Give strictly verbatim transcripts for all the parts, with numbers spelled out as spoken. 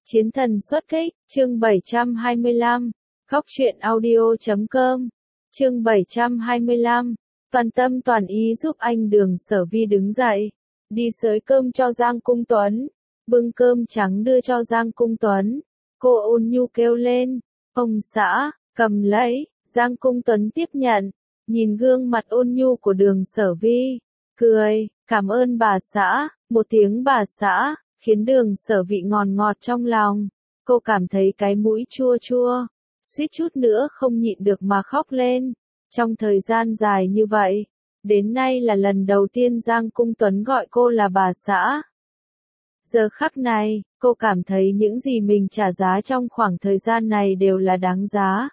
Chiến thần xuất kích, chương bảy trăm hai mươi lăm, Góc truyện audio chấm com, chương bảy trăm hai mươi lăm, toàn tâm toàn ý giúp anh Đường Sở Vi đứng dậy, đi xới cơm cho Giang Cung Tuấn, bưng cơm trắng đưa cho Giang Cung Tuấn, cô ôn nhu kêu lên, ông xã, cầm lấy, Giang Cung Tuấn tiếp nhận, nhìn gương mặt ôn nhu của Đường Sở Vi, cười, cảm ơn bà xã, một tiếng bà xã, khiến Đường Sở Vi ngọt ngọt trong lòng, cô cảm thấy cái mũi chua chua, suýt chút nữa không nhịn được mà khóc lên, trong thời gian dài như vậy, đến nay là lần đầu tiên Giang Cung Tuấn gọi cô là bà xã. Giờ khắc này, cô cảm thấy những gì mình trả giá trong khoảng thời gian này đều là đáng giá.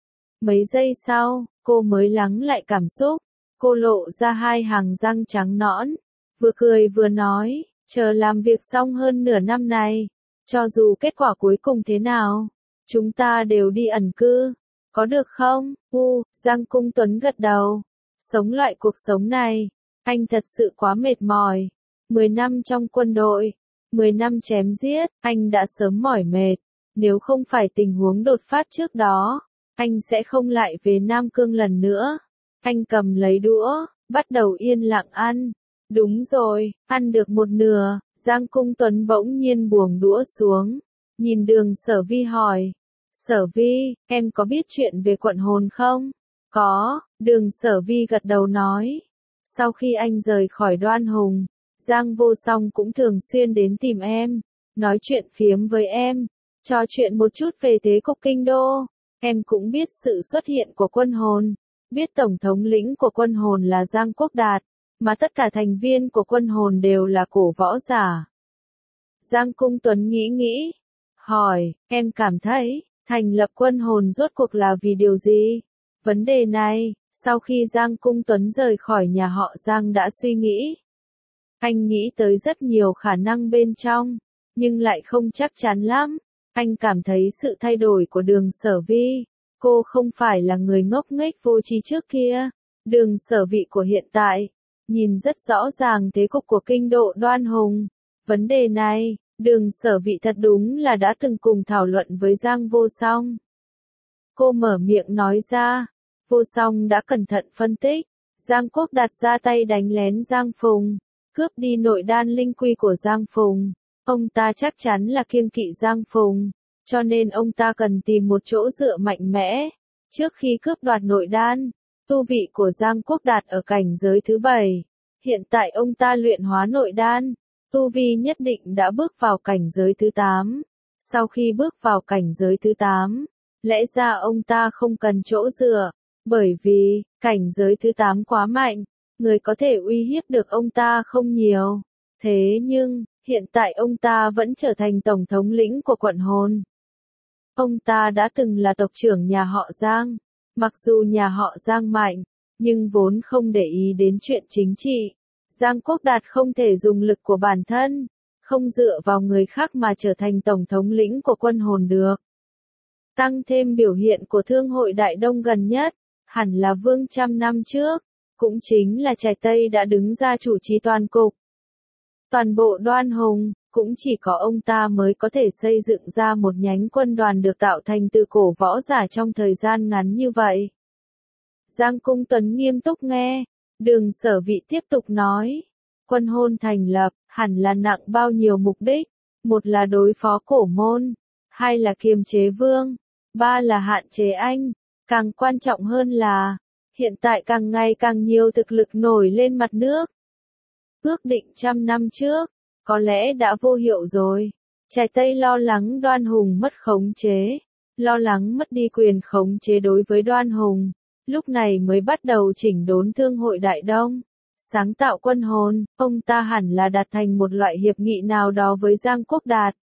Mấy giây sau, cô mới lắng lại cảm xúc, cô lộ ra hai hàng răng trắng nõn, vừa cười vừa nói, chờ làm việc xong hơn nửa năm này, cho dù kết quả cuối cùng thế nào, chúng ta đều đi ẩn cư, có được không? U, Giang Cung Tuấn gật đầu, sống loại cuộc sống này, anh thật sự quá mệt mỏi, mười năm trong quân đội, mười năm chém giết, anh đã sớm mỏi mệt, nếu không phải tình huống đột phát trước đó, anh sẽ không lại về Nam Cương lần nữa. Anh cầm lấy đũa, bắt đầu yên lặng ăn. Đúng rồi, ăn được một nửa, Giang Cung Tuấn bỗng nhiên buông đũa xuống, nhìn Đường Sở Vi hỏi, Sở Vi, em có biết chuyện về quận hồn không? Có, Đường Sở Vi gật đầu nói. Sau khi anh rời khỏi Đoan Hùng, Giang Vô Song cũng thường xuyên đến tìm em, nói chuyện phiếm với em, trò chuyện một chút về thế cục kinh đô. Em cũng biết sự xuất hiện của quân hồn, biết tổng thống lĩnh của quân hồn là Giang Quốc Đạt, mà tất cả thành viên của quân hồn đều là cổ võ giả. Giang Cung Tuấn nghĩ nghĩ, hỏi, em cảm thấy, thành lập quân hồn rốt cuộc là vì điều gì? Vấn đề này, sau khi Giang Cung Tuấn rời khỏi nhà họ Giang đã suy nghĩ. Anh nghĩ tới rất nhiều khả năng bên trong, nhưng lại không chắc chắn lắm. Anh cảm thấy sự thay đổi của Đường Sở Vi, cô không phải là người ngốc nghếch vô tri trước kia. Đường Sở Vi của hiện tại, nhìn rất rõ ràng thế cục của kinh đô Đoan Hùng. Vấn đề này, Đường Sở Vi thật đúng là đã từng cùng thảo luận với Giang Vô Song. Cô mở miệng nói ra, Vô Song đã cẩn thận phân tích, Giang Quốc đặt ra tay đánh lén Giang Phùng, cướp đi nội đan linh quy của Giang Phùng. Ông ta chắc chắn là kiêng kỵ Giang Phùng, cho nên ông ta cần tìm một chỗ dựa mạnh mẽ. Trước khi cướp đoạt nội đan, tu vị của Giang Quốc Đạt ở cảnh giới thứ bảy. Hiện tại ông ta luyện hóa nội đan, tu vi nhất định đã bước vào cảnh giới thứ tám. Sau khi bước vào cảnh giới thứ tám, lẽ ra ông ta không cần chỗ dựa, bởi vì, cảnh giới thứ tám quá mạnh, người có thể uy hiếp được ông ta không nhiều. Thế nhưng, hiện tại ông ta vẫn trở thành tổng thống lĩnh của quận hồn. Ông ta đã từng là tộc trưởng nhà họ Giang. Mặc dù nhà họ Giang mạnh, nhưng vốn không để ý đến chuyện chính trị. Giang Quốc Đạt không thể dùng lực của bản thân, không dựa vào người khác mà trở thành tổng thống lĩnh của quân hồn được. Tăng thêm biểu hiện của Thương hội Đại Đông gần nhất, hẳn là Vương trăm năm trước, cũng chính là Trạch Tây đã đứng ra chủ trì toàn cục. Toàn bộ Đoan Hùng, cũng chỉ có ông ta mới có thể xây dựng ra một nhánh quân đoàn được tạo thành từ cổ võ giả trong thời gian ngắn như vậy. Giang Cung Tuấn nghiêm túc nghe, Đường Sở Vi tiếp tục nói, quân hồn thành lập, hẳn là nặng bao nhiêu mục đích, một là đối phó cổ môn, hai là kiềm chế vương, ba là hạn chế anh, càng quan trọng hơn là, hiện tại càng ngày càng nhiều thực lực nổi lên mặt nước. Ước định trăm năm trước, có lẽ đã vô hiệu rồi. Trạch Tây lo lắng Đoan Hùng mất khống chế, lo lắng mất đi quyền khống chế đối với Đoan Hùng, lúc này mới bắt đầu chỉnh đốn Thương hội Đại Đông, sáng tạo quân hồn. Ông ta hẳn là đạt thành một loại hiệp nghị nào đó với Giang Quốc Đạt.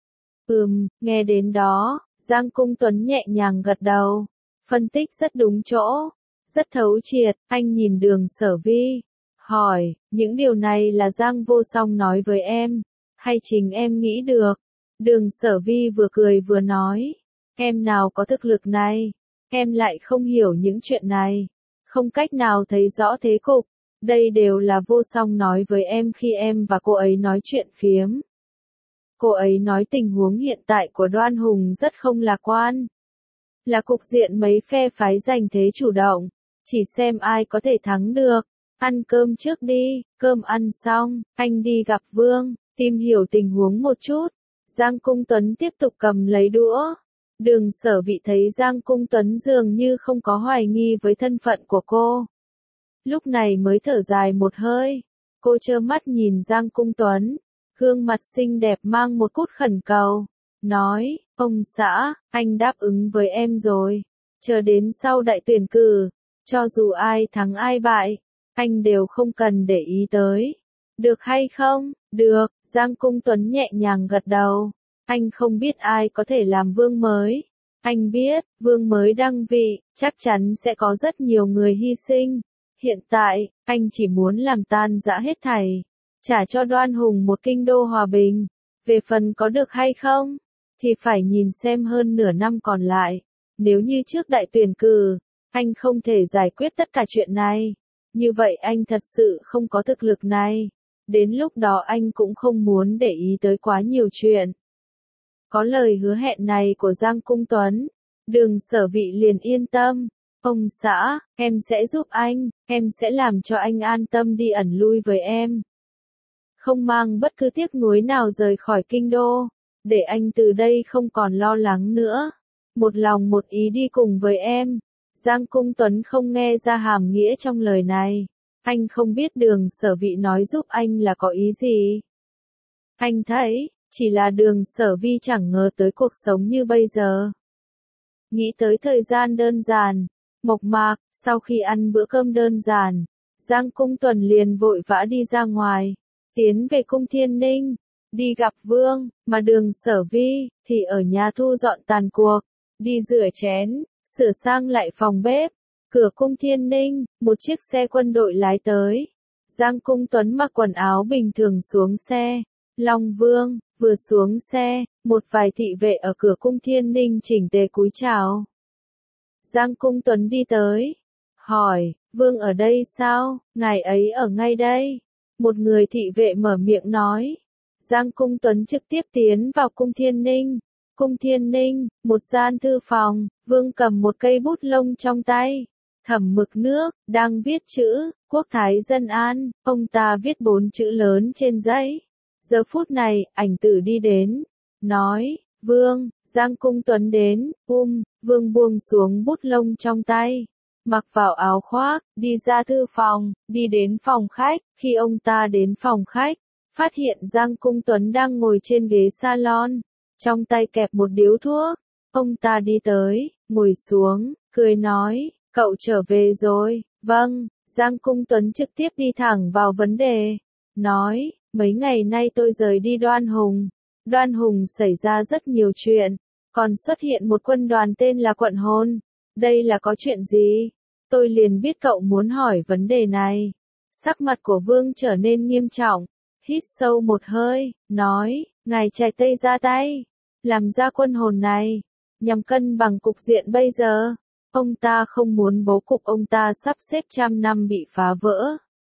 Ừm, nghe đến đó, Giang Cung Tuấn nhẹ nhàng gật đầu, phân tích rất đúng chỗ, rất thấu triệt. Anh nhìn Đường Sở Vi, hỏi, những điều này là Giang Vô Song nói với em, hay chính em nghĩ được? Đường Sở Vi vừa cười vừa nói, em nào có thực lực này, em lại không hiểu những chuyện này, không cách nào thấy rõ thế cục, đây đều là Vô Song nói với em khi em và cô ấy nói chuyện phiếm. Cô ấy nói tình huống hiện tại của Đoan Hùng rất không lạc quan. Là cục diện mấy phe phái giành thế chủ động, chỉ xem ai có thể thắng được. Ăn cơm trước đi, cơm ăn xong, anh đi gặp Vương, tìm hiểu tình huống một chút. Giang Cung Tuấn tiếp tục cầm lấy đũa. Đường Sở Vị thấy Giang Cung Tuấn dường như không có hoài nghi với thân phận của cô. Lúc này mới thở dài một hơi. Cô trơ mắt nhìn Giang Cung Tuấn, gương mặt xinh đẹp mang một cút khẩn cầu. Nói, ông xã, anh đáp ứng với em rồi. Chờ đến sau đại tuyển cử, cho dù ai thắng ai bại, anh đều không cần để ý tới. Được hay không? Được, Giang Cung Tuấn nhẹ nhàng gật đầu. Anh không biết ai có thể làm vương mới. Anh biết, vương mới đăng vị, chắc chắn sẽ có rất nhiều người hy sinh. Hiện tại, anh chỉ muốn làm tan rã hết thảy, trả cho Đoan Hùng một kinh đô hòa bình. Về phần có được hay không, thì phải nhìn xem hơn nửa năm còn lại. Nếu như trước đại tuyển cử, anh không thể giải quyết tất cả chuyện này. Như vậy anh thật sự không có thực lực này. Đến lúc đó anh cũng không muốn để ý tới quá nhiều chuyện. Có lời hứa hẹn này của Giang Cung Tuấn, Đường Sở Vị liền yên tâm. Ông xã, em sẽ giúp anh, em sẽ làm cho anh an tâm đi ẩn lui với em. Không mang bất cứ tiếc nuối nào rời khỏi kinh đô, để anh từ đây không còn lo lắng nữa. Một lòng một ý đi cùng với em. Giang Cung Tuấn không nghe ra hàm nghĩa trong lời này. Anh không biết Đường Sở Vị nói giúp anh là có ý gì. Anh thấy, chỉ là Đường Sở Vi chẳng ngờ tới cuộc sống như bây giờ. Nghĩ tới thời gian đơn giản, mộc mạc, sau khi ăn bữa cơm đơn giản, Giang Cung Tuấn liền vội vã đi ra ngoài, tiến về cung Thiên Ninh, đi gặp Vương, mà Đường Sở Vi thì ở nhà thu dọn tàn cuộc, đi rửa chén, sửa sang lại phòng bếp. Cửa cung Thiên Ninh, một chiếc xe quân đội lái tới. Giang Cung Tuấn mặc quần áo bình thường xuống xe. Long Vương, vừa xuống xe, một vài thị vệ ở cửa cung Thiên Ninh chỉnh tề cúi chào. Giang Cung Tuấn đi tới, hỏi, Vương ở đây sao, ngài ấy ở ngay đây. Một người thị vệ mở miệng nói. Giang Cung Tuấn trực tiếp tiến vào cung Thiên Ninh. Cung Thiên Ninh, một gian thư phòng, Vương cầm một cây bút lông trong tay. Thẩm mực nước, đang viết chữ, Quốc Thái Dân An, ông ta viết bốn chữ lớn trên giấy. Giờ phút này, ảnh tử đi đến, nói, Vương, Giang Cung Tuấn đến, um, Vương buông xuống bút lông trong tay, mặc vào áo khoác, đi ra thư phòng, đi đến phòng khách. Khi ông ta đến phòng khách, phát hiện Giang Cung Tuấn đang ngồi trên ghế salon, trong tay kẹp một điếu thuốc. Ông ta đi tới, ngồi xuống, cười nói, cậu trở về rồi. Vâng, Giang Cung Tuấn trực tiếp đi thẳng vào vấn đề, nói, mấy ngày nay tôi rời đi Đoan Hùng. Đoan Hùng xảy ra rất nhiều chuyện, còn xuất hiện một quân đoàn tên là Quận Hồn. Đây là có chuyện gì? Tôi liền biết cậu muốn hỏi vấn đề này. Sắc mặt của Vương trở nên nghiêm trọng, hít sâu một hơi, nói, ngài Trạch Tây ra tay, làm ra quân hồn này, nhằm cân bằng cục diện bây giờ. Ông ta không muốn bố cục ông ta sắp xếp trăm năm bị phá vỡ.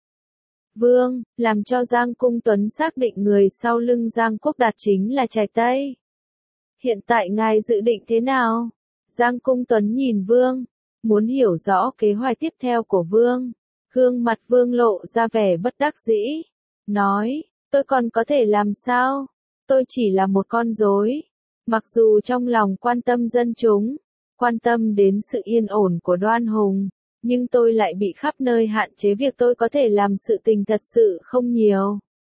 Vương, làm cho Giang Cung Tuấn xác định người sau lưng Giang Quốc Đạt chính là Trạch Tây. Hiện tại ngài dự định thế nào? Giang Cung Tuấn nhìn Vương, muốn hiểu rõ kế hoạch tiếp theo của Vương. Gương mặt Vương lộ ra vẻ bất đắc dĩ, nói, tôi còn có thể làm sao? Tôi chỉ là một con rối. Mặc dù trong lòng quan tâm dân chúng, quan tâm đến sự yên ổn của Đoan Hùng, nhưng tôi lại bị khắp nơi hạn chế, việc tôi có thể làm sự tình thật sự không nhiều.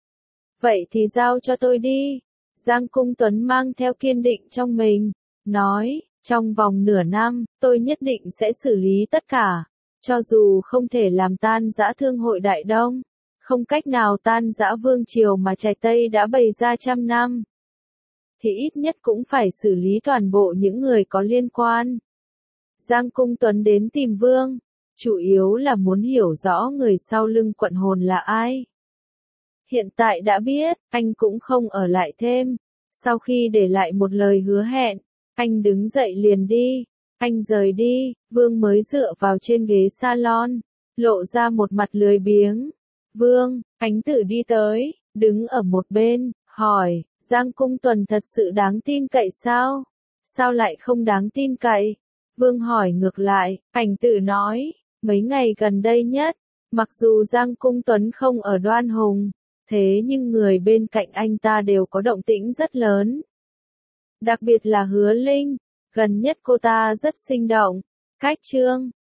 Vậy thì giao cho tôi đi. Giang Cung Tuấn mang theo kiên định trong mình, nói, trong vòng nửa năm, tôi nhất định sẽ xử lý tất cả. Cho dù không thể làm tan rã Thương hội Đại Đông, không cách nào tan rã vương triều mà Trạch Tây đã bày ra trăm năm, thì ít nhất cũng phải xử lý toàn bộ những người có liên quan. Giang Cung Tuấn đến tìm Vương, chủ yếu là muốn hiểu rõ người sau lưng Quận Hồn là ai. Hiện tại đã biết, anh cũng không ở lại thêm. Sau khi để lại một lời hứa hẹn, anh đứng dậy liền đi. Anh rời đi, Vương mới dựa vào trên ghế salon, lộ ra một mặt lười biếng. Vương, Ánh Tử đi tới, đứng ở một bên, hỏi, Giang Cung Tuần thật sự đáng tin cậy sao? Sao lại không đáng tin cậy? Vương hỏi ngược lại, Ảnh Tử nói, mấy ngày gần đây nhất, mặc dù Giang Cung Tuấn không ở Đoan Hùng, thế nhưng người bên cạnh anh ta đều có động tĩnh rất lớn. Đặc biệt là Hứa Linh, gần nhất cô ta rất sinh động, cách trương,